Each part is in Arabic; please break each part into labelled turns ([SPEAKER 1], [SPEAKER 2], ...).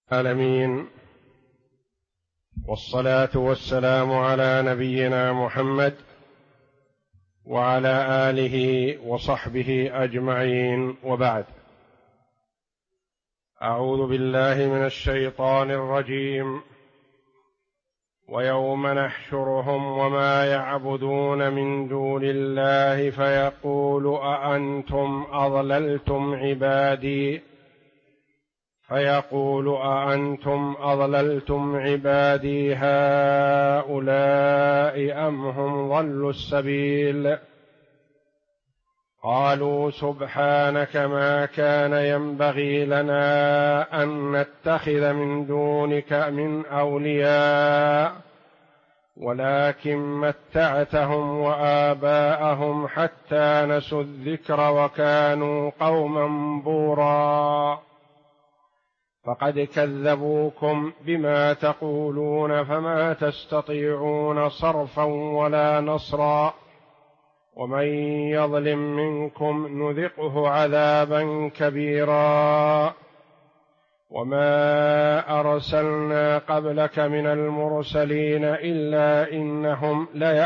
[SPEAKER 1] العالمين، والصلاة والسلام على نبينا محمد وعلى آله وصحبه أجمعين، وبعد. أعوذ بالله من الشيطان الرجيم. ويوم نحشرهم وما يعبدون من دون الله فيقول أأنتم أضللتم عبادي هؤلاء أم هم ضلوا السبيل؟ قالوا سبحانك ما كان ينبغي لنا أن نتخذ من دونك من أولياء ولكن متعتهم وآباءهم حتى نسوا الذكر وكانوا قوما بورا. فقد كذبوكم بما تقولون فما تستطيعون صرفا ولا نصرا، ومن يظلم منكم نذقه عذابا كبيرا. وما أرسلنا قبلك من المرسلين إلا إنهم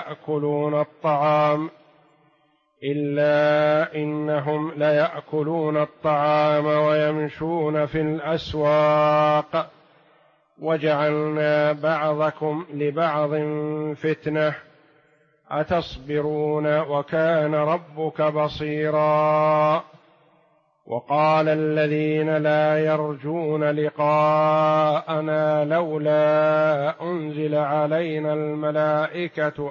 [SPEAKER 1] ليأكلون الطعام ويمشون في الأسواق، وجعلنا بعضكم لبعض فتنة أتصبرون وكان ربك بصيرا. وقال الذين لا يرجون لقاءنا لولا أنزل علينا الملائكة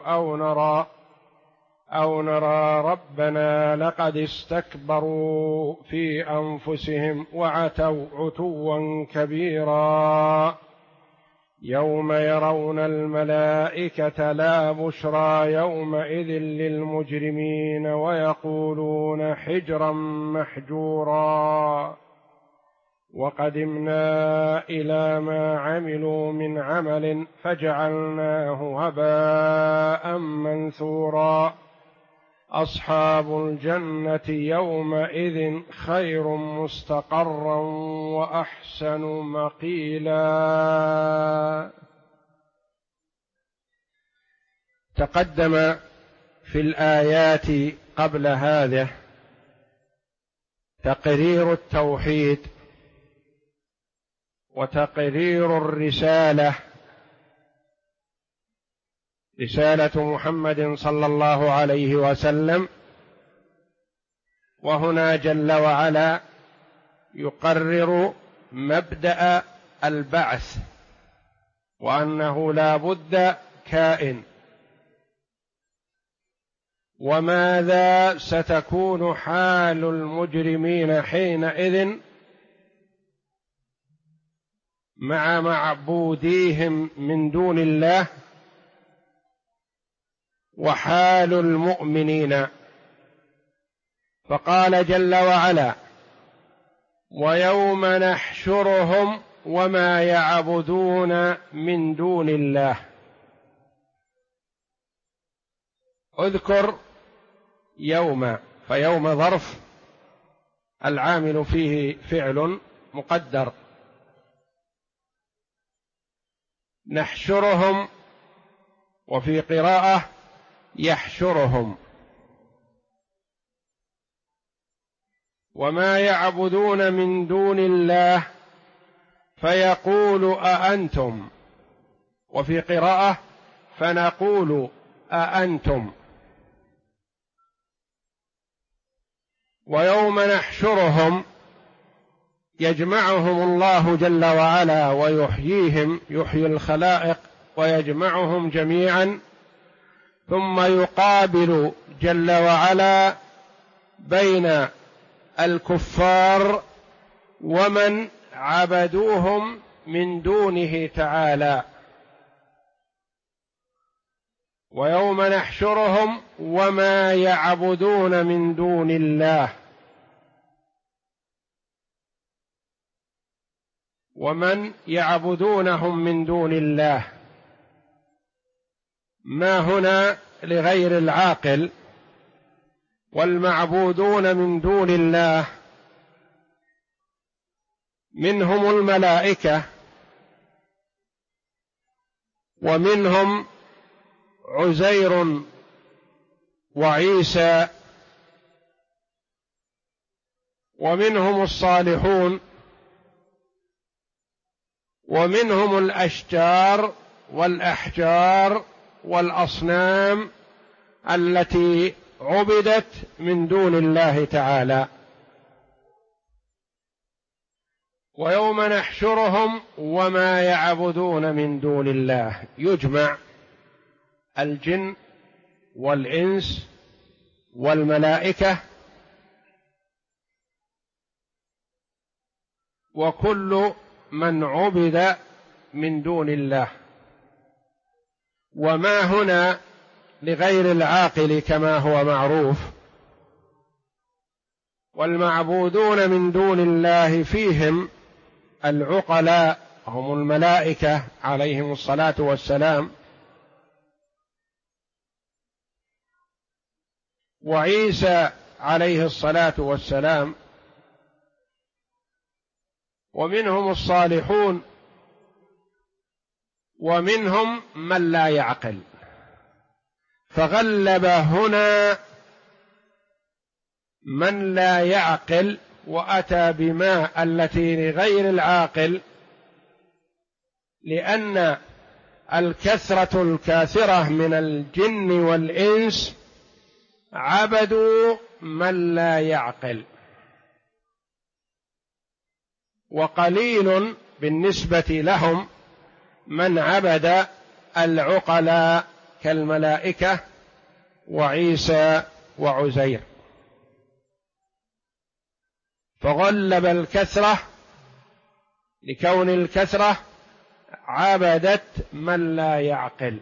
[SPEAKER 1] أو نرى ربنا لقد استكبروا في أنفسهم وعتوا عتوا كبيرا. يوم يرون الملائكة لا بشرى يومئذ للمجرمين ويقولون حجرا محجورا. وقدمنا إلى ما عملوا من عمل فجعلناه هباء منثورا. أصحاب الجنة يومئذ خير مستقرا وأحسن مقيلا. تقدم في الآيات قبل هذه تقرير التوحيد وتقرير الرسالة، رسالة محمد صلى الله عليه وسلم. وهنا جل وعلا يقرر مبدأ البعث، وأنه لا بد كائن، وماذا ستكون حال المجرمين حينئذ مع معبوديهم من دون الله، وحال المؤمنين. فقال جل وعلا: ويوم نحشرهم وما يعبدون من دون الله. اذكر يوم، فيوم ظرف العامل فيه فعل مقدر. نحشرهم، وفي قراءة يحشرهم. وما يعبدون من دون الله فيقول أأنتم، وفي قراءة فنقول أأنتم. ويوم نحشرهم يجمعهم الله جل وعلا ويحييهم، يحيي الخلائق ويجمعهم جميعا، ثم يقابل جل وعلا بين الكفار ومن عبدوهم من دونه تعالى. ويوم نحشرهم وما يعبدون من دون الله، ومن يعبدونهم من دون الله. ما هنا لغير العاقل، والمعبودون من دون الله منهم الملائكة ومنهم عزير وعيسى، ومنهم الصالحون، ومنهم الأشجار والأحجار والأصنام التي عبدت من دون الله تعالى. ويوم نحشرهم وما يعبدون من دون الله، يجمع الجن والإنس والملائكة وكل من عبد من دون الله. وما هنا لغير العاقل كما هو معروف، والمعبودون من دون الله فيهم العقلاء هم الملائكة عليهم الصلاة والسلام، وعيسى عليه الصلاة والسلام، ومنهم الصالحون، ومنهم من لا يعقل. فغلب هنا من لا يعقل وأتى بما التي لغير العاقل، لأن الكثرة الكاثرة من الجن والإنس عبدوا من لا يعقل، وقليل بالنسبة لهم من عبد العقلاء كالملائكة وعيسى وعزير. فغلب الكثرة لكون الكثرة عبدت من لا يعقل.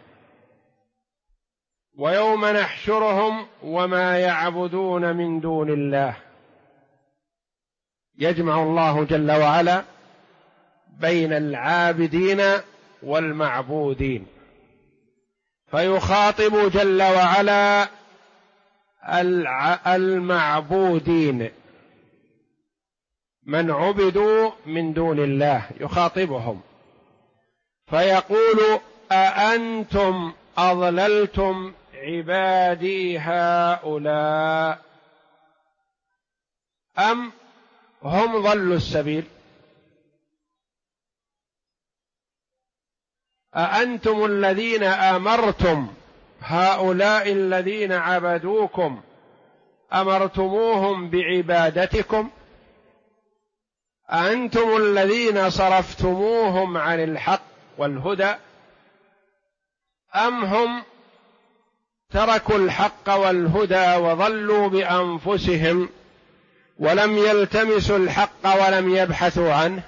[SPEAKER 1] ويوم نحشرهم وما يعبدون من دون الله، يجمع الله جل وعلا بين العابدين والمعبودين، فيخاطب جل وعلا المعبودين من عبدوا من دون الله، يخاطبهم فيقول: أأنتم أضللتم عبادي هؤلاء أم هم ضلوا السبيل؟ أأنتم الذين أمرتم هؤلاء الذين عبدوكم، أمرتموهم بعبادتكم؟ أأنتم الذين صرفتموهم عن الحق والهدى، أم هم تركوا الحق والهدى وضلوا بأنفسهم ولم يلتمسوا الحق ولم يبحثوا عنه؟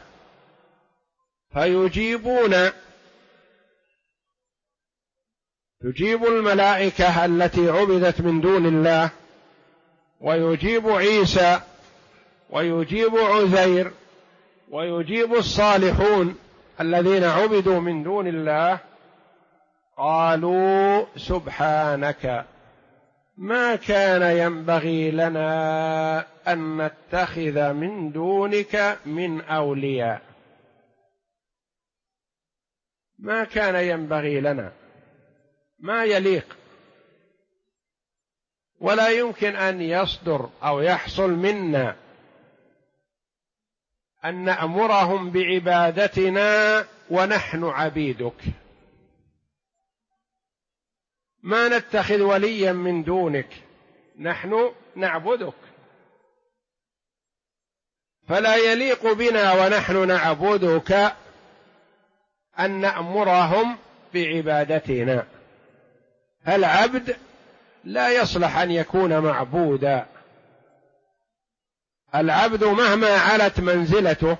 [SPEAKER 1] تجيب الملائكة التي عبدت من دون الله، ويجيب عيسى، ويجيب عزير، ويجيب الصالحون الذين عبدوا من دون الله. قالوا: سبحانك ما كان ينبغي لنا أن نتخذ من دونك من أولياء. ما كان ينبغي لنا، ما يليق، ولا يمكن أن يصدر أو يحصل منا أن نأمرهم بعبادتنا ونحن عبيدك. ما نتخذ وليا من دونك، نحن نعبدك، فلا يليق بنا ونحن نعبدك أن نأمرهم بعبادتنا. العبد لا يصلح أن يكون معبودا. العبد مهما علت منزلته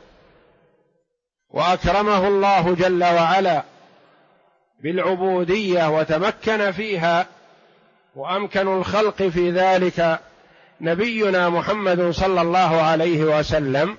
[SPEAKER 1] وأكرمه الله جل وعلا بالعبودية وتمكن فيها، وأمكن الخلق في ذلك نبينا محمد صلى الله عليه وسلم،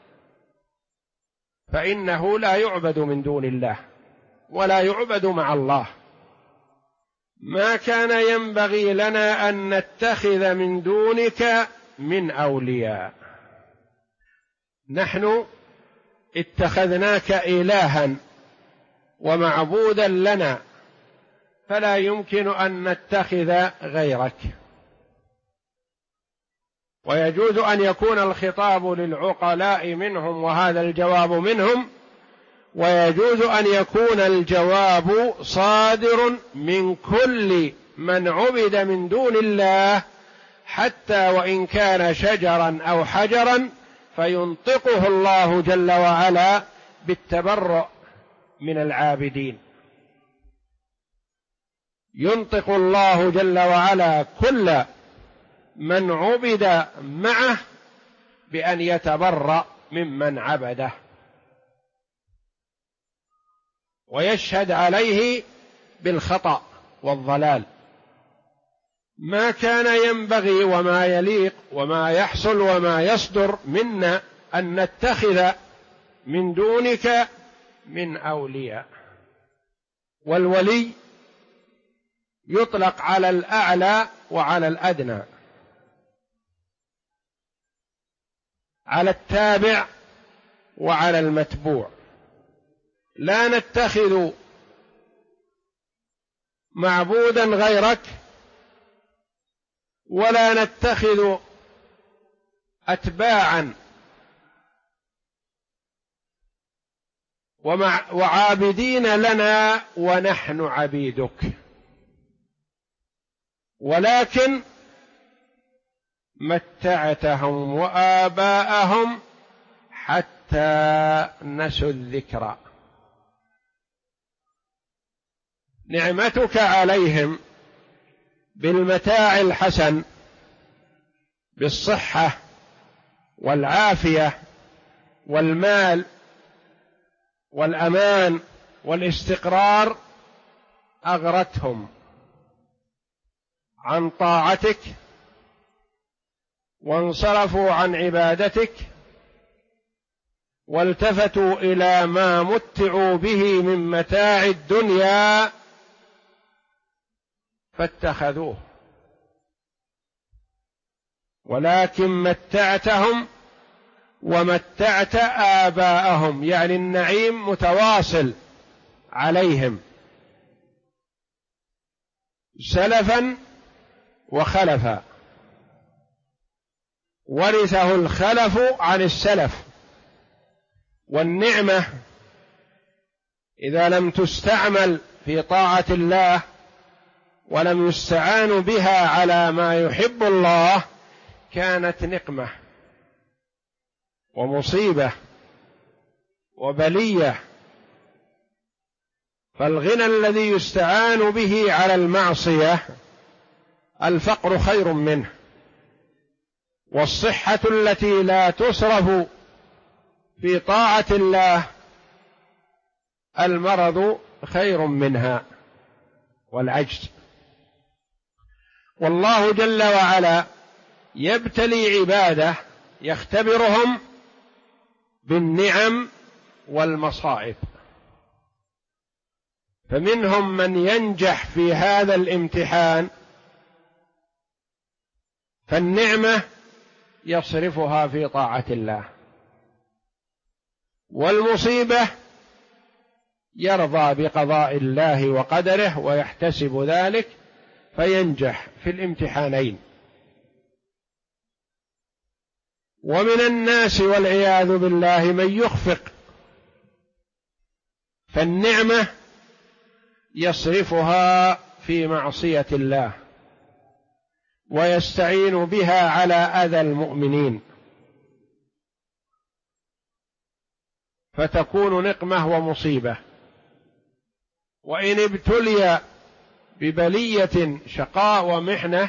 [SPEAKER 1] فإنه لا يعبد من دون الله ولا يعبد مع الله. ما كان ينبغي لنا أن نتخذ من دونك من أولياء. نحن اتخذناك إلها ومعبودا لنا، فلا يمكن أن نتخذ غيرك. ويجوز أن يكون الخطاب للعقلاء منهم وهذا الجواب منهم، ويجوز أن يكون الجواب صادر من كل من عبد من دون الله، حتى وإن كان شجرا أو حجرا، فينطقه الله جل وعلا بالتبرؤ من العابدين. ينطق الله جل وعلا كل من عبد معه بأن يتبرأ ممن عبده، ويشهد عليه بالخطأ والضلال. ما كان ينبغي وما يليق وما يحصل وما يصدر منا أن نتخذ من دونك من أولياء. والولي يطلق على الأعلى وعلى الأدنى، على التابع وعلى المتبوع. لا نتخذ معبودا غيرك، ولا نتخذ أتباعا وعابدين لنا ونحن عبيدك، ولكن متعتهم وآباءهم حتى نسوا الذكر. نعمتك عليهم بالمتاع الحسن، بالصحة والعافية والمال والأمان والاستقرار، أغرتهم عن طاعتك وانصرفوا عن عبادتك، والتفتوا إلى ما متعوا به من متاع الدنيا فاتخذوه. ولكن متعتهم ومتعت آباءهم، يعني النعيم متواصل عليهم سلفا وخلفا، ورثه الخلف عن السلف. والنعمة إذا لم تستعمل في طاعة الله ولم يستعان بها على ما يحب الله كانت نقمة ومصيبة وبلية. فالغنى الذي يستعان به على المعصية الفقر خير منه، والصحة التي لا تصرف في طاعة الله المرض خير منها، والعجز. والله جل وعلا يبتلي عباده، يختبرهم بالنعم والمصائب، فمنهم من ينجح في هذا الامتحان فالنعمة يصرفها في طاعة الله، والمصيبة يرضى بقضاء الله وقدره ويحتسب ذلك فينجح في الامتحانين. ومن الناس والعياذ بالله من يخفق، فالنعمة يصرفها في معصية الله ويستعين بها على أذى المؤمنين، فتكون نقمة ومصيبة. وإن ابتلي ببلية شقاء ومحنة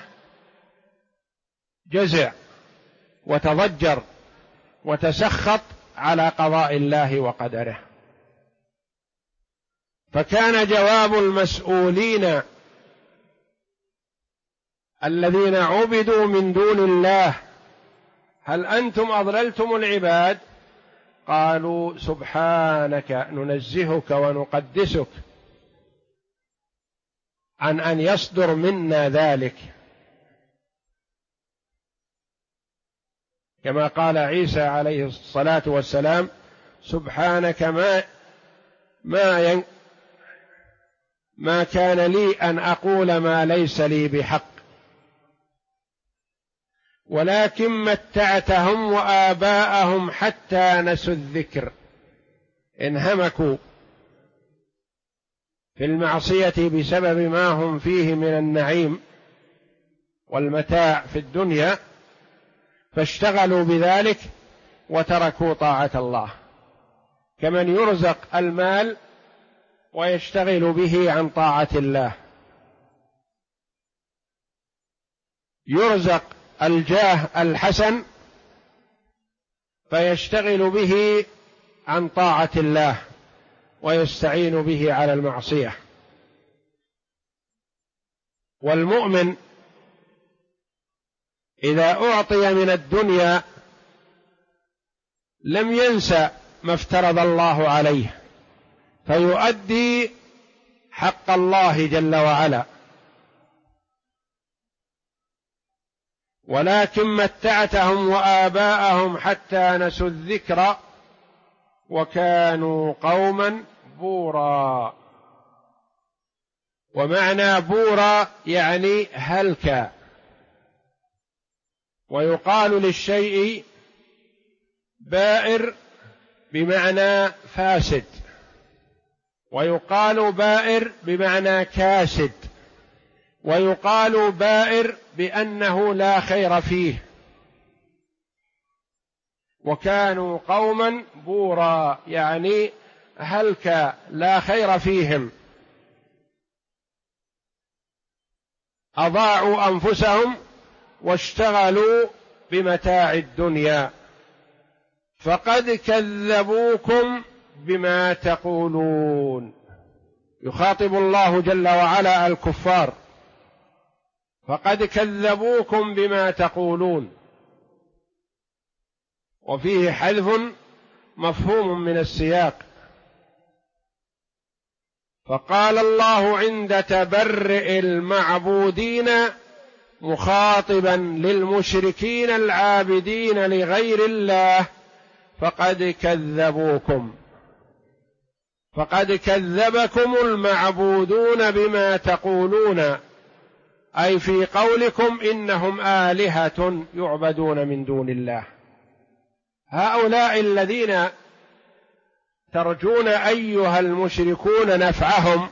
[SPEAKER 1] جزع وتضجر وتسخط على قضاء الله وقدره. فكان جواب المسؤولين الذين عبدوا من دون الله: هل أنتم أضللتم العباد؟ قالوا: سبحانك، ننزهك ونقدسك عن أن يصدر منا ذلك، كما قال عيسى عليه الصلاة والسلام: سبحانك ما كان لي أن أقول ما ليس لي بحق، ولكن متعتهم وآباءهم حتى نسوا الذكر، انهمكوا في المعصية بسبب ما هم فيه من النعيم والمتاع في الدنيا، فاشتغلوا بذلك وتركوا طاعة الله، كمن يرزق المال ويشتغل به عن طاعة الله، يرزق الجاه الحسن فيشتغل به عن طاعة الله ويستعين به على المعصية. والمؤمن إذا أعطي من الدنيا لم ينسى ما افترض الله عليه، فيؤدي حق الله جل وعلا، ولكن متعتهم وآباءهم حتى نسوا الذكر وكانوا قوما بورا. ومعنى بورا يعني هلكا، ويقال للشيء بائر بمعنى فاسد، ويقال بائر بمعنى كاسد، ويقال بائر بأنه لا خير فيه. وكانوا قوما بورا يعني هلك لا خير فيهم، أضاعوا أنفسهم واشتغلوا بمتاع الدنيا. فقد كذبوكم بما تقولون، يخاطب الله جل وعلا الكفار، فقد كذبوكم بما تقولون، وفيه حذف مفهوم من السياق. فقال الله عند تبرئ المعبودين مخاطبا للمشركين العابدين لغير الله: فقد كذبوكم، فقد كذبكم المعبودون بما تقولون، أي في قولكم إنهم آلهة يعبدون من دون الله. هؤلاء الذين ترجون أيها المشركون نفعهم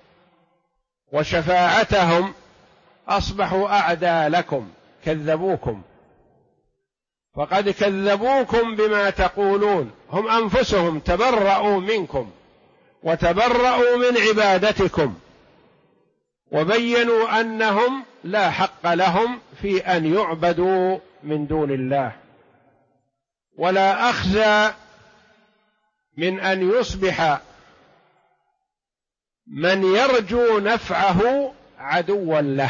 [SPEAKER 1] وشفاعتهم أصبحوا أعداء لكم، كذبوكم. فقد كذبوكم بما تقولون، هم أنفسهم تبرؤوا منكم وتبرؤوا من عبادتكم، وبينوا أنهم لا حق لهم في أن يعبدوا من دون الله، ولا أخزى من أن يصبح من يرجو نفعه عدوا له.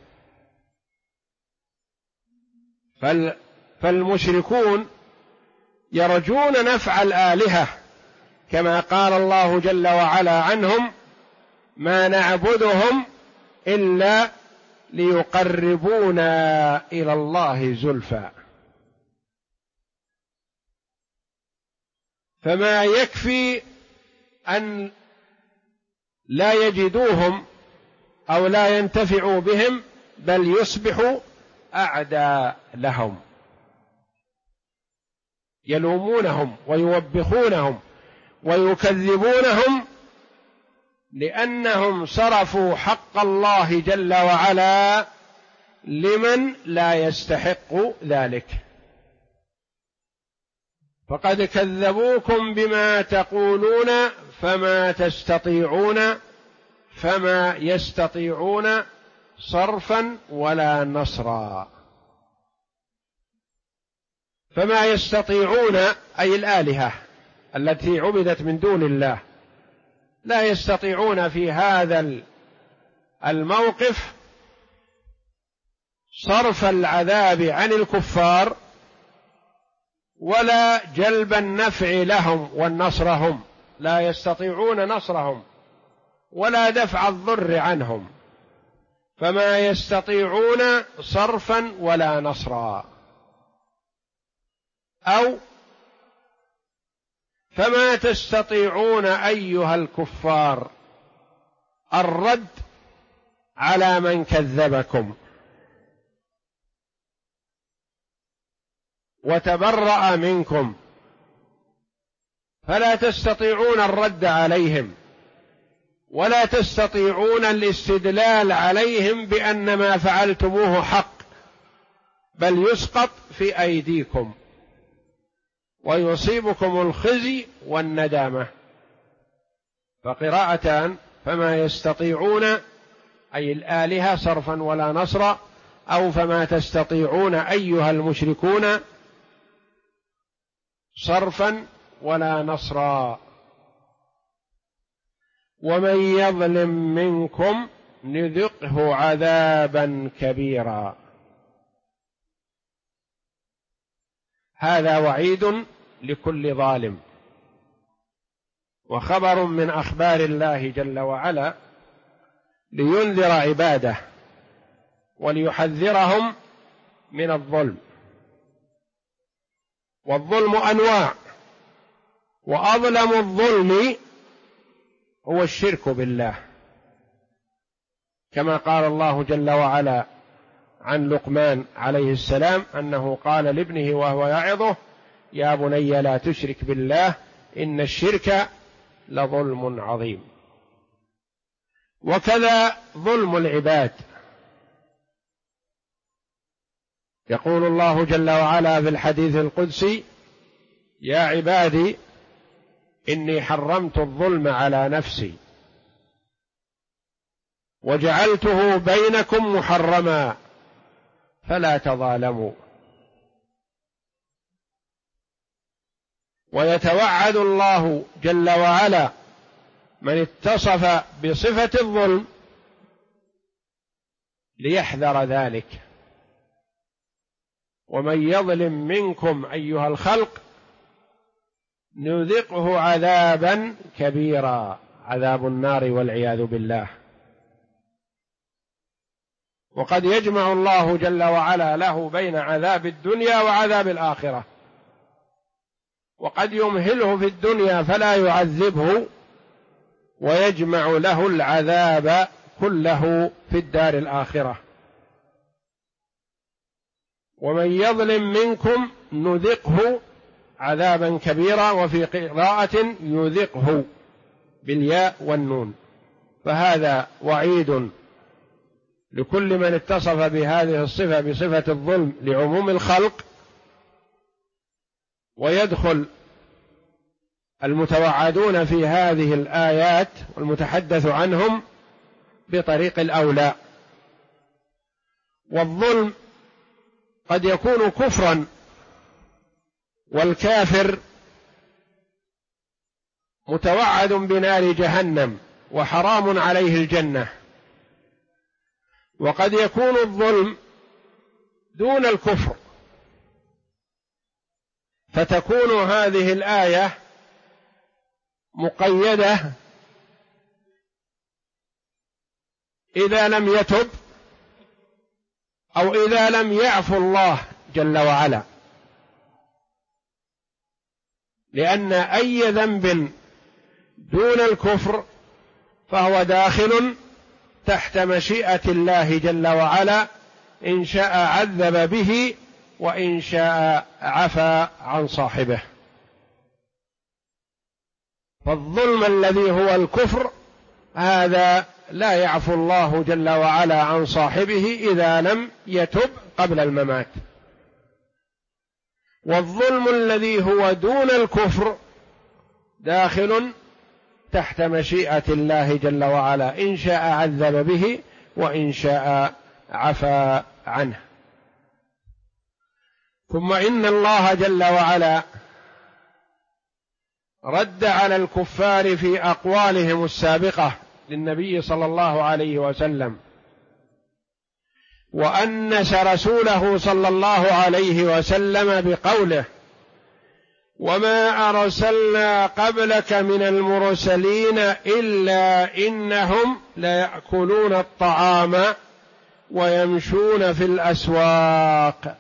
[SPEAKER 1] فالمشركون يرجون نفع الآلهة، كما قال الله جل وعلا عنهم: ما نعبدهم إلا ليقربونا إلى الله زلفى. فما يكفي أن لا يجدوهم أو لا ينتفعوا بهم، بل يصبحوا أعداء لهم، يلومونهم ويوبخونهم ويكذبونهم، لأنهم صرفوا حق الله جل وعلا لمن لا يستحق ذلك. فقد كذبوكم بما تقولون فما يستطيعون صرفا ولا نصرا. فما يستطيعون أي الآلهة التي عبدت من دون الله لا يستطيعون في هذا الموقف صرف العذاب عن الكفار، ولا جلب النفع لهم والنصرهم، لا يستطيعون نصرهم ولا دفع الضر عنهم. فما يستطيعون صرفا ولا نصرا، أو فما تستطيعون أيها الكفار الرد على من كذبكم وتبرأ منكم، فلا تستطيعون الرد عليهم ولا تستطيعون الاستدلال عليهم بأن ما فعلتموه حق، بل يسقط في أيديكم ويصيبكم الخزي والندامة. فقراءتان: فما يستطيعون أي الآلهة صرفا ولا نصرا، أو فما تستطيعون أيها المشركون صرفا ولا نصرا. ومن يظلم منكم نذقه عذابا كبيرا. هذا وعيد لكل ظالم وخبر من أخبار الله جل وعلا لينذر عباده وليحذرهم من الظلم. والظلم أنواع، وأظلم الظلم هو الشرك بالله، كما قال الله جل وعلا عن لقمان عليه السلام أنه قال لابنه وهو يعظه: يا بني لا تشرك بالله إن الشرك لظلم عظيم. وكذا ظلم العباد، يقول الله جل وعلا في الحديث القدسي: يا عبادي إني حرمت الظلم على نفسي وجعلته بينكم محرما فلا تظالموا. ويتوعد الله جل وعلا من اتصف بصفة الظلم ليحذر ذلك: ومن يظلم منكم أيها الخلق نذقه عذابا كبيرا، عذاب النار والعياذ بالله. وقد يجمع الله جل وعلا له بين عذاب الدنيا وعذاب الآخرة، وقد يمهله في الدنيا فلا يعذبه ويجمع له العذاب كله في الدار الآخرة. ومن يظلم منكم نذقه عذابا كبيرا، وفي قراءة يذقه بالياء والنون. فهذا وعيد لكل من اتصف بهذه الصفة بصفة الظلم لعموم الخلق، ويدخل المتوعدون في هذه الآيات والمتحدث عنهم بطريق الأولى. والظلم قد يكون كفرا، والكافر متوعد بنار جهنم وحرام عليه الجنة. وقد يكون الظلم دون الكفر، فتكون هذه الآية مقيدة إذا لم يتب أو إذا لم يعفو الله جل وعلا، لأن أي ذنب دون الكفر فهو داخل تحت مشيئة الله جل وعلا، إن شاء عذب به وإن شاء عفى عن صاحبه. فالظلم الذي هو الكفر هذا لا يعفو الله جل وعلا عن صاحبه إذا لم يتب قبل الممات. والظلم الذي هو دون الكفر داخل تحت مشيئة الله جل وعلا، إن شاء عذب به وإن شاء عفى عنه. ثم إن الله جل وعلا رد على الكفار في أقوالهم السابقة للنبي صلى الله عليه وسلم، وأنس رسوله صلى الله عليه وسلم بقوله: وما أرسلنا قبلك من المرسلين إلا إنهم ليأكلون الطعام ويمشون في الأسواق.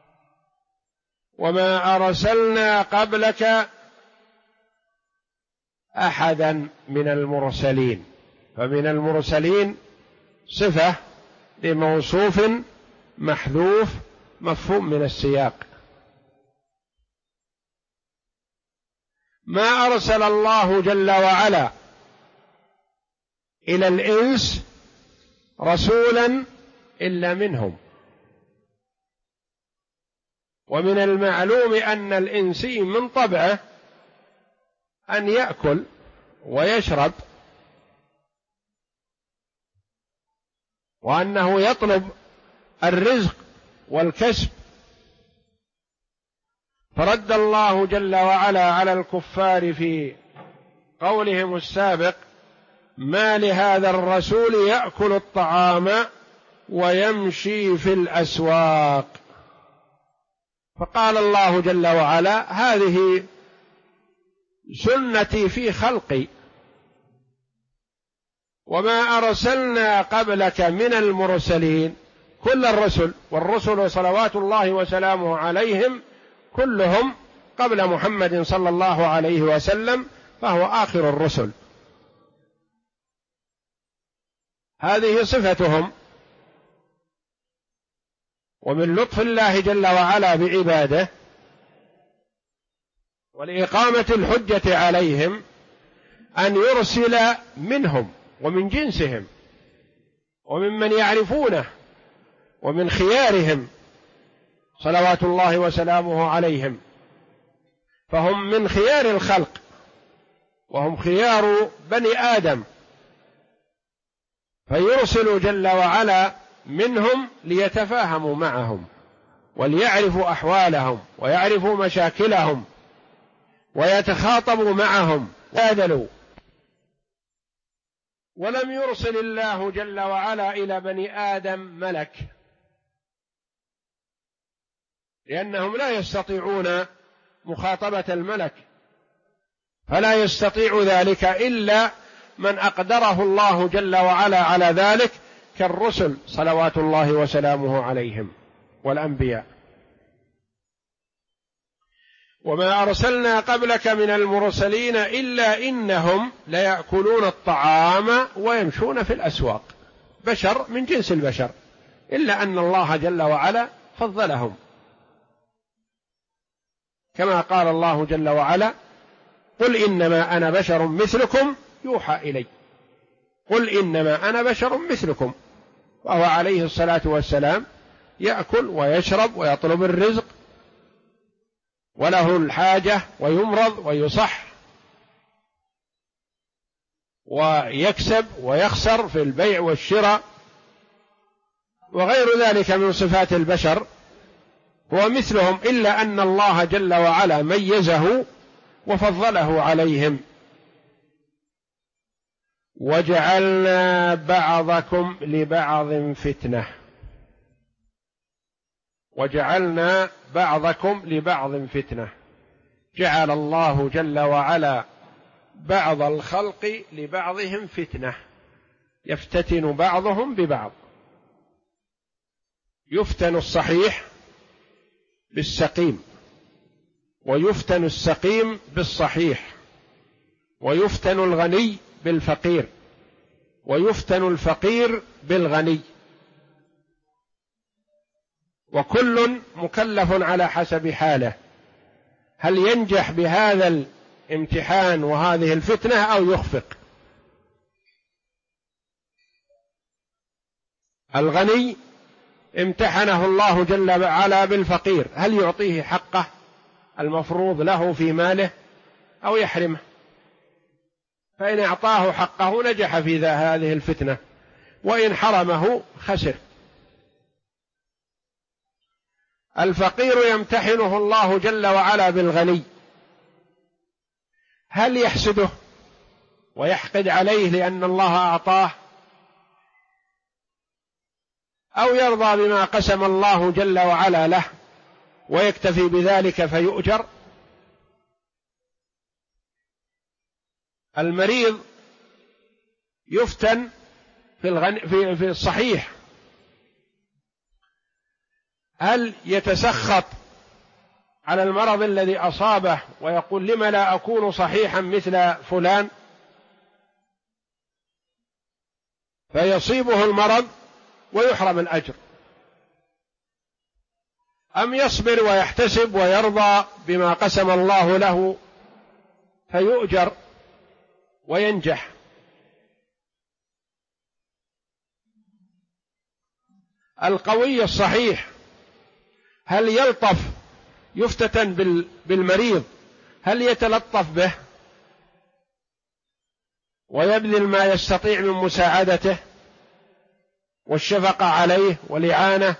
[SPEAKER 1] وما أرسلنا قبلك أحدا من المرسلين، فمن المرسلين صفة لموصوف محذوف مفهوم من السياق. ما أرسل الله جل وعلا إلى الإنس رسولا إلا منهم، ومن المعلوم أن الإنسي من طبعه أن يأكل ويشرب، وأنه يطلب الرزق والكسب، فرد الله جل وعلا على الكفار في قولهم السابق: ما لهذا الرسول يأكل الطعام ويمشي في الأسواق. فقال الله جل وعلا: هذه سنتي في خلقي، وما أرسلنا قبلك من المرسلين، كل الرسل والرسل صلوات الله وسلامه عليهم كلهم قبل محمد صلى الله عليه وسلم، فهو آخر الرسل. هذه صفتهم. ومن لطف الله جل وعلا بعباده ولإقامة الحجة عليهم أن يرسل منهم ومن جنسهم وممن يعرفونه ومن خيارهم صلوات الله وسلامه عليهم، فهم من خيار الخلق وهم خيار بني آدم، فيرسل جل وعلا منهم ليتفاهموا معهم وليعرفوا أحوالهم ويعرفوا مشاكلهم ويتخاطبوا معهم ويدلوا. ولم يرسل الله جل وعلا إلى بني آدم ملك، لأنهم لا يستطيعون مخاطبة الملك، فلا يستطيع ذلك إلا من أقدره الله جل وعلا على ذلك، كالرسل صلوات الله وسلامه عليهم والأنبياء. وما أرسلنا قبلك من المرسلين إلا إنهم ليأكلون الطعام ويمشون في الأسواق، بشر من جنس البشر، إلا أن الله جل وعلا فضلهم، كما قال الله جل وعلا: قل إنما أنا بشر مثلكم يوحى إلي. قل إنما أنا بشر مثلكم، وهو عليه الصلاة والسلام يأكل ويشرب ويطلب الرزق وله الحاجة ويمرض ويصح ويكسب ويخسر في البيع والشراء وغير ذلك من صفات البشر، هو مثلهم، إلا أن الله جل وعلا ميزه وفضله عليهم. وجعلنا بعضكم لبعض فتنة، وجعلنا بعضكم لبعض فتنة، جعل الله جل وعلا بعض الخلق لبعضهم فتنة، يفتتن بعضهم ببعض، يفتن الصحيح بالسقيم، ويفتن السقيم بالصحيح، ويفتن الغني بالفقير، ويفتن الفقير بالغني، وكل مكلف على حسب حاله، هل ينجح بهذا الامتحان وهذه الفتنة أو يخفق. الغني امتحنه الله جل وعلا بالفقير، هل يعطيه حقه المفروض له في ماله أو يحرمه؟ فإن أعطاه حقه نجح في هذه الفتنة، وإن حرمه خسر. الفقير يمتحنه الله جل وعلا بالغني، هل يحسده ويحقد عليه لأن الله أعطاه، أو يرضى بما قسم الله جل وعلا له ويكتفي بذلك فيؤجر؟ المريض يفتن في الصحيح، هل يتسخط على المرض الذي أصابه ويقول: لم لا أكون صحيحا مثل فلان؟ فيصيبه المرض ويحرم الأجر، أم يصبر ويحتسب ويرضى بما قسم الله له فيؤجر وينجح. القوي الصحيح هل يلطف يفتتن بالمريض، هل يتلطف به ويبذل ما يستطيع من مساعدته والشفقة عليه والإعانة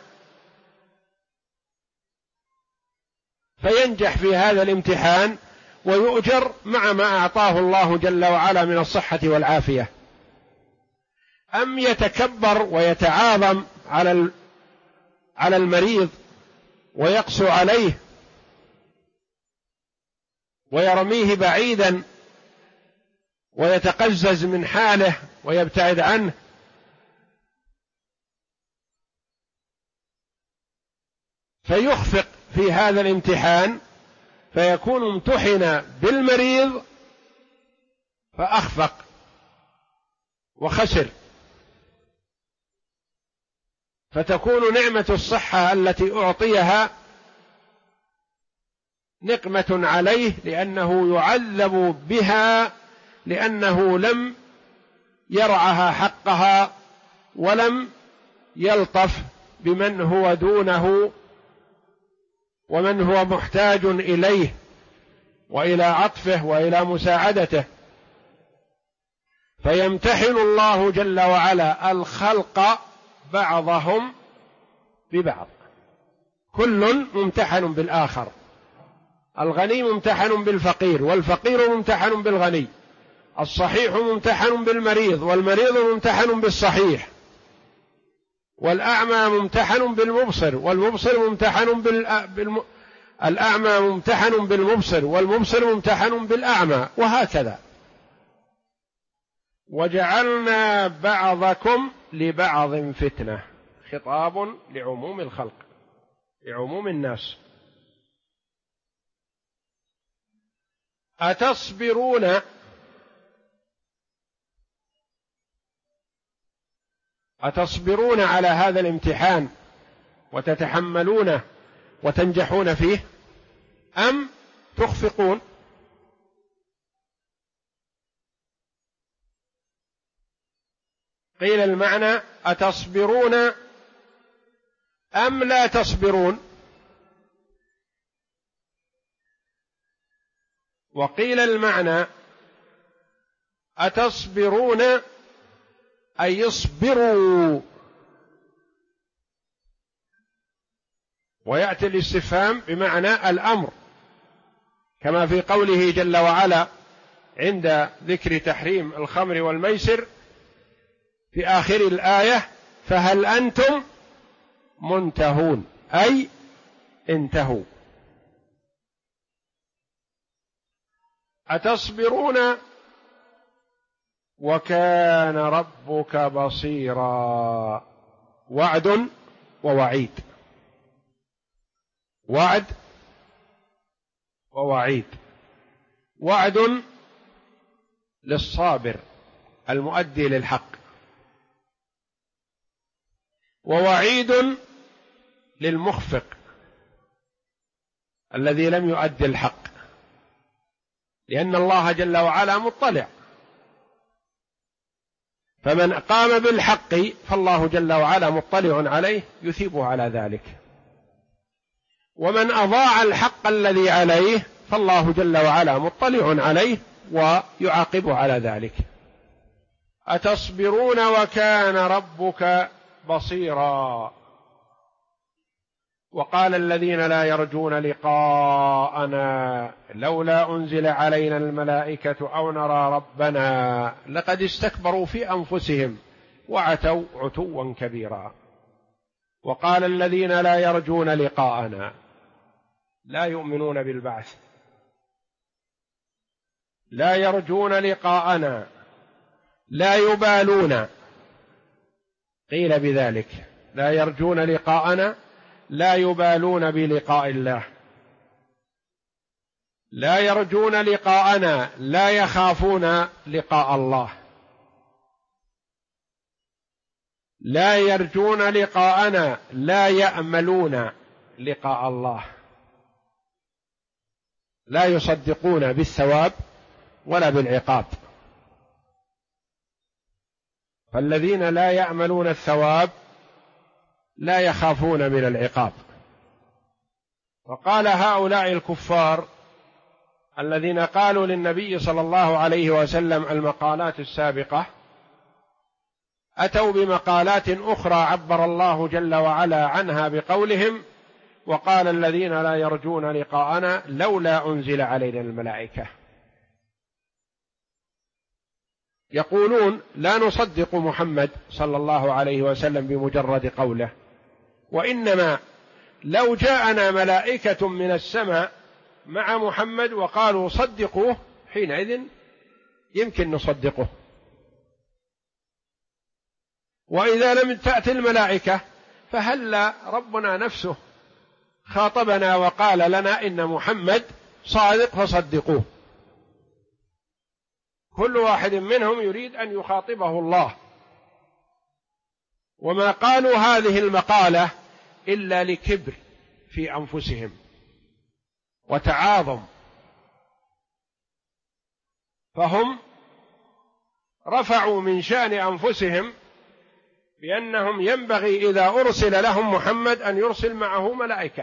[SPEAKER 1] فينجح في هذا الامتحان ويؤجر مع ما أعطاه الله جل وعلا من الصحة والعافية، أم يتكبر ويتعاظم على المريض ويقسو عليه ويرميه بعيدا ويتقزز من حاله ويبتعد عنه، فيخفق في هذا الامتحان فيكون امتحن بالمريض فأخفق وخسر، فتكون نعمة الصحة التي أعطيها نقمة عليه لأنه يعذب بها، لأنه لم يرعها حقها ولم يلطف بمن هو دونه ومن هو محتاج إليه وإلى عطفه وإلى مساعدته، فيمتحن الله جل وعلا الخلق بعضهم ببعض، كل ممتحن بالآخر، الغني ممتحن بالفقير، والفقير ممتحن بالغني، الصحيح ممتحن بالمريض، والمريض ممتحن بالصحيح، والأعمى ممتحن بالمبصر، والمبصر ممتحن الأعمى ممتحن بالمبصر، والمبصر ممتحن بالأعمى، وهكذا. وجعلنا بعضكم لبعض فتنة، خطاب لعموم الخلق، لعموم الناس. أتصبرون على هذا الامتحان وتتحملونه وتنجحون فيه، أم تخفقون؟ قيل المعنى أتصبرون أم لا تصبرون، وقيل المعنى أتصبرون أي اصبروا، ويأتي الاستفهام بمعنى الأمر، كما في قوله جل وعلا عند ذكر تحريم الخمر والميسر في آخر الآية: فهل أنتم منتهون، أي انتهوا. أتصبرون وكان ربك بصيرا، وعد ووعيد، وعد ووعيد. وعد للصابر المؤدي للحق، ووعيد للمخفق الذي لم يؤدي الحق، لأن الله جل وعلا مطلع، فمن قام بالحق فالله جل وعلا مطلع عليه يثيبه على ذلك، ومن أضاع الحق الذي عليه فالله جل وعلا مطلع عليه ويعاقبه على ذلك. أتصبرون وكان ربك بصيرا. وقال الذين لا يرجون لقاءنا لولا أنزل علينا الملائكة أو نرى ربنا لقد استكبروا في أنفسهم وعتوا عتوا كبيرا. وقال الذين لا يرجون لقاءنا لا يؤمنون بالبعث، لا يرجون لقاءنا، لا يبالون، قيل بذلك لا يرجون لقاءنا لا يبالون بلقاء الله، لا يرجون لقاءنا لا يخافون لقاء الله. لا يرجون لقاءنا لا يأملون لقاء الله، لا يصدقون بالثواب ولا بالعقاب. فالذين لا يأملون الثواب لا يخافون من العقاب. وقال هؤلاء الكفار الذين قالوا للنبي صلى الله عليه وسلم المقالات السابقة أتوا بمقالات أخرى عبر الله جل وعلا عنها بقولهم: وقال الذين لا يرجون لقاءنا لولا أنزل علينا الملائكة. يقولون لا نصدق محمد صلى الله عليه وسلم بمجرد قوله، وإنما لو جاءنا ملائكة من السماء مع محمد وقالوا صدقوه حينئذ يمكن نصدقه. وإذا لم تأتي الملائكة فهل ربنا نفسه خاطبنا وقال لنا إن محمد صادق فصدقوه؟ كل واحد منهم يريد أن يخاطبه الله، وما قالوا هذه المقالة إلا لكبر في أنفسهم وتعاظم، فهم رفعوا من شأن أنفسهم بأنهم ينبغي إذا أرسل لهم محمد أن يرسل معه ملائكة،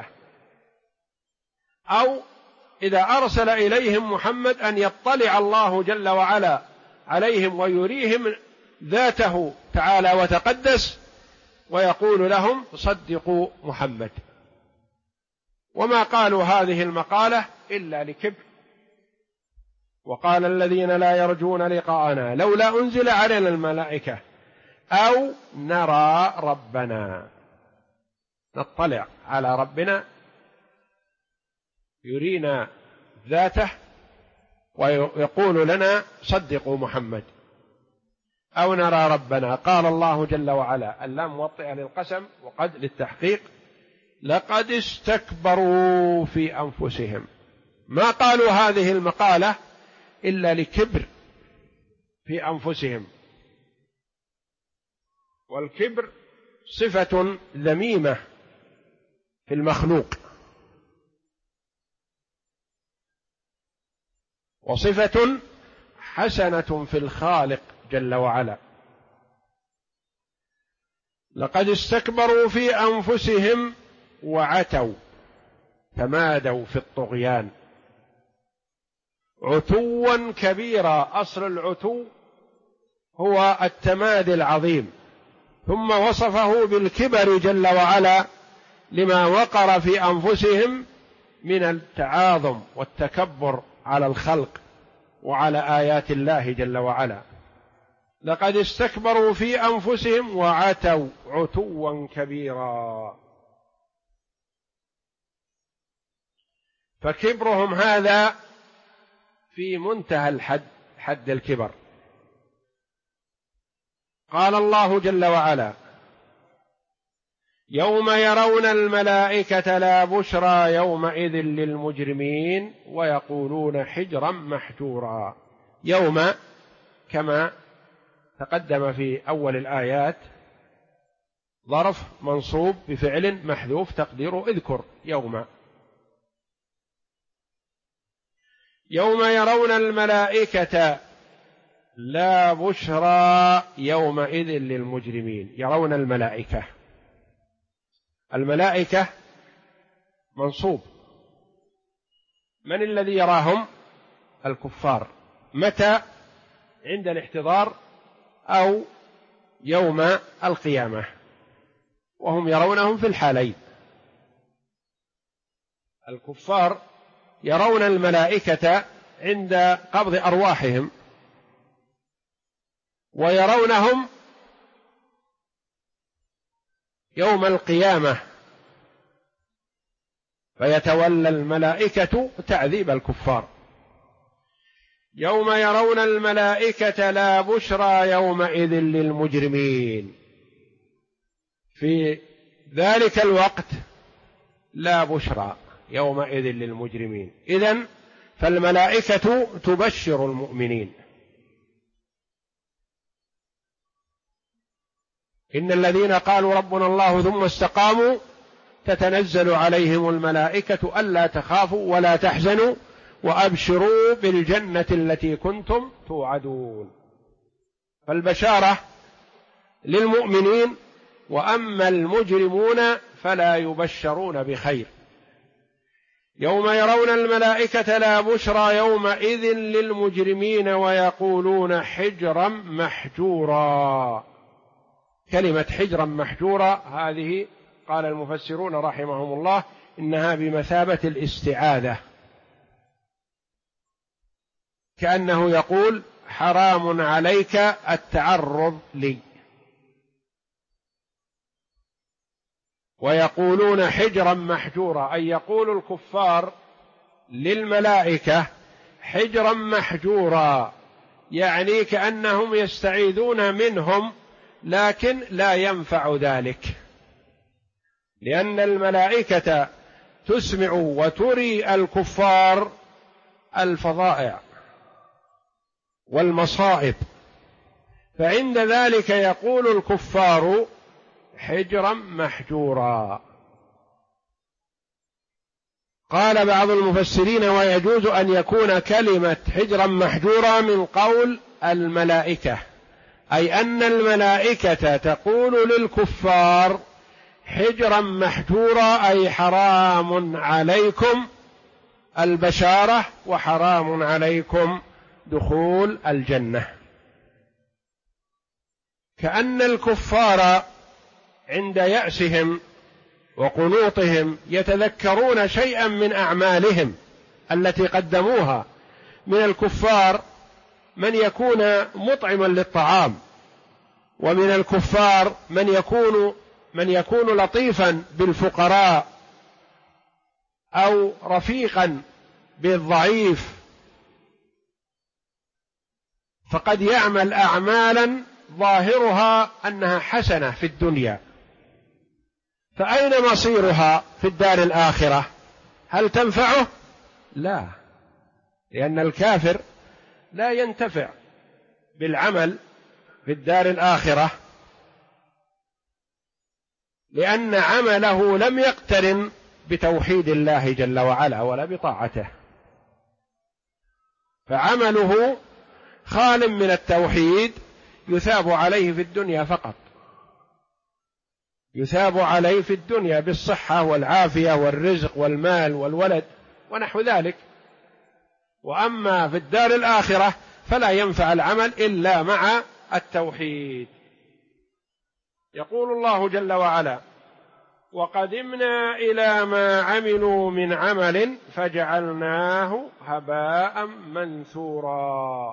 [SPEAKER 1] أو إذا أرسل إليهم محمد أن يطلع الله جل وعلا عليهم ويريهم ذاته تعالى وتقدس ويقول لهم صدقوا محمد. وما قالوا هذه المقالة إلا لكبر. وقال الذين لا يرجون لقاءنا لولا أنزل علينا الملائكة أو نرى ربنا، نطلع على ربنا يرينا ذاته ويقول لنا صدقوا محمد، أو نرى ربنا. قال الله جل وعلا، اللام موطئة للقسم وقد للتحقيق، لقد استكبروا في أنفسهم. ما قالوا هذه المقالة إلا لكبر في أنفسهم، والكبر صفة ذميمة في المخلوق، وصفة حسنة في الخالق جل وعلا. لقد استكبروا في أنفسهم وعتوا، تمادوا في الطغيان عتوا كبيرا. أصل العتو هو التمادي العظيم، ثم وصفه بالكبر جل وعلا لما وقر في أنفسهم من التعاظم والتكبر على الخلق وعلى آيات الله جل وعلا. لقد استكبروا في أنفسهم وعتوا عتوا كبيرا. فكبرهم هذا في منتهى الحد، حد الكبر. قال الله جل وعلا: يوم يرون الملائكة لا بشرى يومئذ للمجرمين ويقولون حجرا محجورا. يوم كما تقدم في أول الآيات ظرف منصوب بفعل محذوف تقديره اذكر يوم. يوم يرون الملائكة لا بشرى يومئذ للمجرمين. يرون الملائكة، الملائكة منصوب، من الذي يراهم؟ الكفار. متى؟ عند الاحتضار أو يوم القيامة، وهم يرونهم في الحالين. الكفار يرون الملائكة عند قبض أرواحهم، ويرونهم يوم القيامة، فيتولى الملائكة تعذيب الكفار. يوم يرون الملائكة لا بشرى يومئذ للمجرمين. في ذلك الوقت لا بشرى يومئذ للمجرمين. إذن فالملائكة تبشر المؤمنين. إن الذين قالوا ربنا الله ثم استقاموا تتنزل عليهم الملائكة ألا تخافوا ولا تحزنوا وأبشروا بالجنة التي كنتم توعدون. فالبشارة للمؤمنين، وأما المجرمون فلا يبشرون بخير. يوم يرون الملائكة لا بشرى يومئذ للمجرمين ويقولون حجرا محجورا. كلمة حجرا محجورا هذه قال المفسرون رحمهم الله إنها بمثابة الاستعاذة، كأنه يقول حرام عليك التعرض لي. ويقولون حجرا محجورا، أي يقول الكفار للملائكة حجرا محجورا، يعني كأنهم يستعيذون منهم، لكن لا ينفع ذلك، لأن الملائكة تسمع وتري الكفار الفظائع والمصائب، فعند ذلك يقول الكفار حجرا محجورا. قال بعض المفسرين ويجوز أن يكون كلمة حجرا محجورا من قول الملائكة، أي أن الملائكة تقول للكفار حجرا محجورا، أي حرام عليكم البشارة وحرام عليكم دخول الجنة. كأن الكفار عند يأسهم وقنوطهم يتذكرون شيئا من أعمالهم التي قدموها. من الكفار من يكون مطعما للطعام، ومن الكفار من يكون لطيفا بالفقراء أو رفيقا بالضعيف، فقد يعمل أعمالا ظاهرها أنها حسنة في الدنيا، فأين مصيرها في الدار الآخرة؟ هل تنفعه؟ لا، لأن الكافر لا ينتفع بالعمل في الدار الآخرة، لأن عمله لم يقترن بتوحيد الله جل وعلا ولا بطاعته، فعمله خال من التوحيد يثاب عليه في الدنيا فقط، يثاب عليه في الدنيا بالصحة والعافية والرزق والمال والولد ونحو ذلك، وأما في الدار الآخرة فلا ينفع العمل إلا مع التوحيد. يقول الله جل وعلا وقدمنا إلى ما عملوا من عمل فجعلناه هباء منثورا.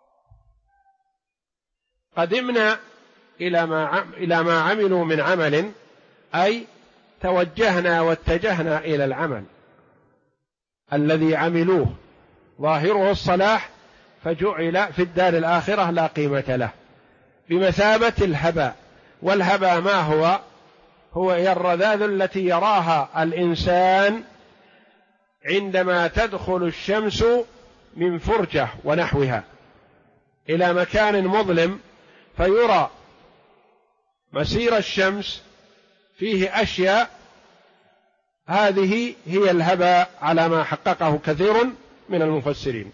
[SPEAKER 1] قدمنا إلى ما عملوا من عمل، أي توجهنا واتجهنا إلى العمل الذي عملوه ظاهره الصلاح، فجعل في الدار الآخرة لا قيمة له، بمثابة الهباء. والهباء ما هو؟ هو الرذاذ التي يراها الإنسان عندما تدخل الشمس من فرجة ونحوها إلى مكان مظلم، فيرى مسير الشمس فيه أشياء، هذه هي الهباء على ما حققه كثير من المفسرين،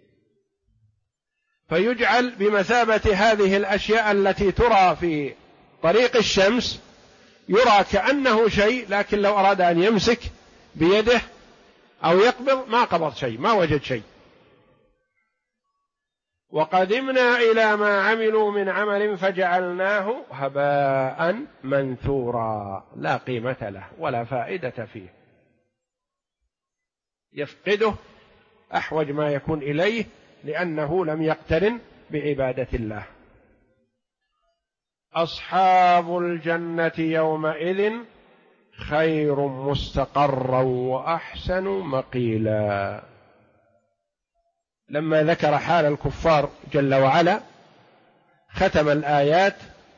[SPEAKER 1] فيجعل بمثابة هذه الأشياء التي ترى في طريق الشمس، يرى كأنه شيء، لكن لو أراد أن يمسك بيده أو يقبض ما قبض شيء، ما وجد شيء. وقدمنا إلى ما عملوا من عمل فجعلناه هباء منثورا، لا قيمة له ولا فائدة فيه، يفقده أحوج ما يكون إليه، لأنه لم يقترن بعبادة الله. أصحاب الجنة يومئذ خير مستقرا وأحسن مقيلا. لما ذكر حال الكفار جل وعلا ختم الآيات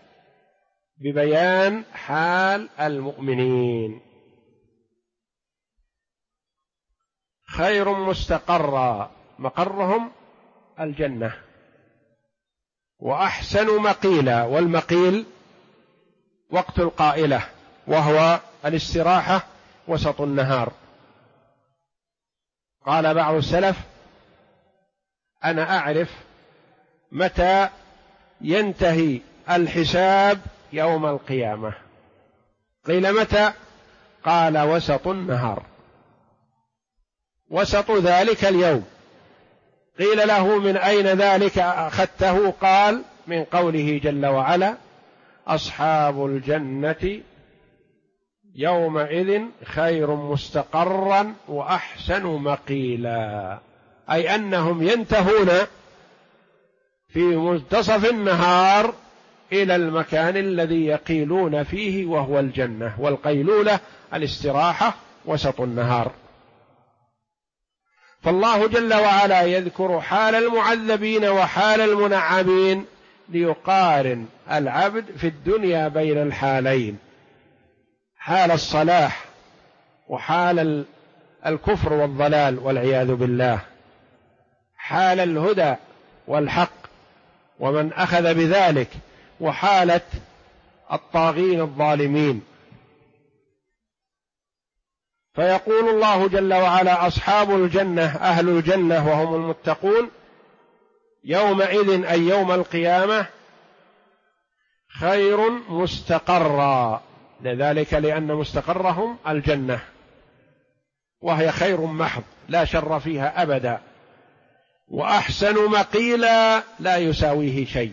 [SPEAKER 1] ببيان حال المؤمنين. خير مستقرا، مقرهم الجنة، وأحسن مقيلا، والمقيل وقت القائلة وهو الاستراحة وسط النهار. قال بعض السلف: أنا أعرف متى ينتهي الحساب يوم القيامة. قيل: متى؟ قال: وسط النهار، وسط ذلك اليوم. قيل له: من أين ذلك أخذته؟ قال: من قوله جل وعلا: أصحاب الجنة يومئذ خير مستقرا وأحسن مقيلا، أي أنهم ينتهون في منتصف النهار إلى المكان الذي يقيلون فيه وهو الجنة، والقيلولة الاستراحة وسط النهار. فالله جل وعلا يذكر حال المعذبين وحال المنعمين ليقارن العبد في الدنيا بين الحالين، حال الصلاح وحال الكفر والضلال والعياذ بالله، حال الهدى والحق ومن أخذ بذلك، وحالة الطاغين الظالمين. فيقول الله جل وعلا: أصحاب الجنة، أهل الجنة وهم المتقون، يومئذ أي يوم القيامة، خير مستقرا، لذلك لأن مستقرهم الجنة، وهي خير محض لا شر فيها أبدا، وأحسن مقيلا لا يساويه شيء.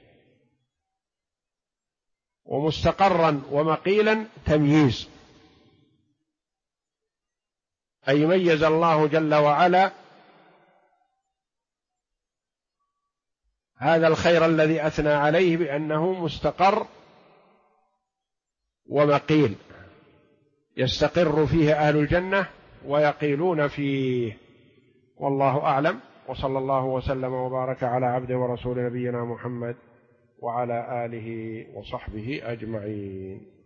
[SPEAKER 1] ومستقرا ومقيلا تمييز، أي ميز الله جل وعلا هذا الخير الذي أثنى عليه بأنه مستقر ومقيل، يستقر فيه أهل الجنة ويقيلون فيه. والله أعلم، وصلى الله وسلم وبارك على عبده ورسول نبينا محمد وعلى آله وصحبه أجمعين.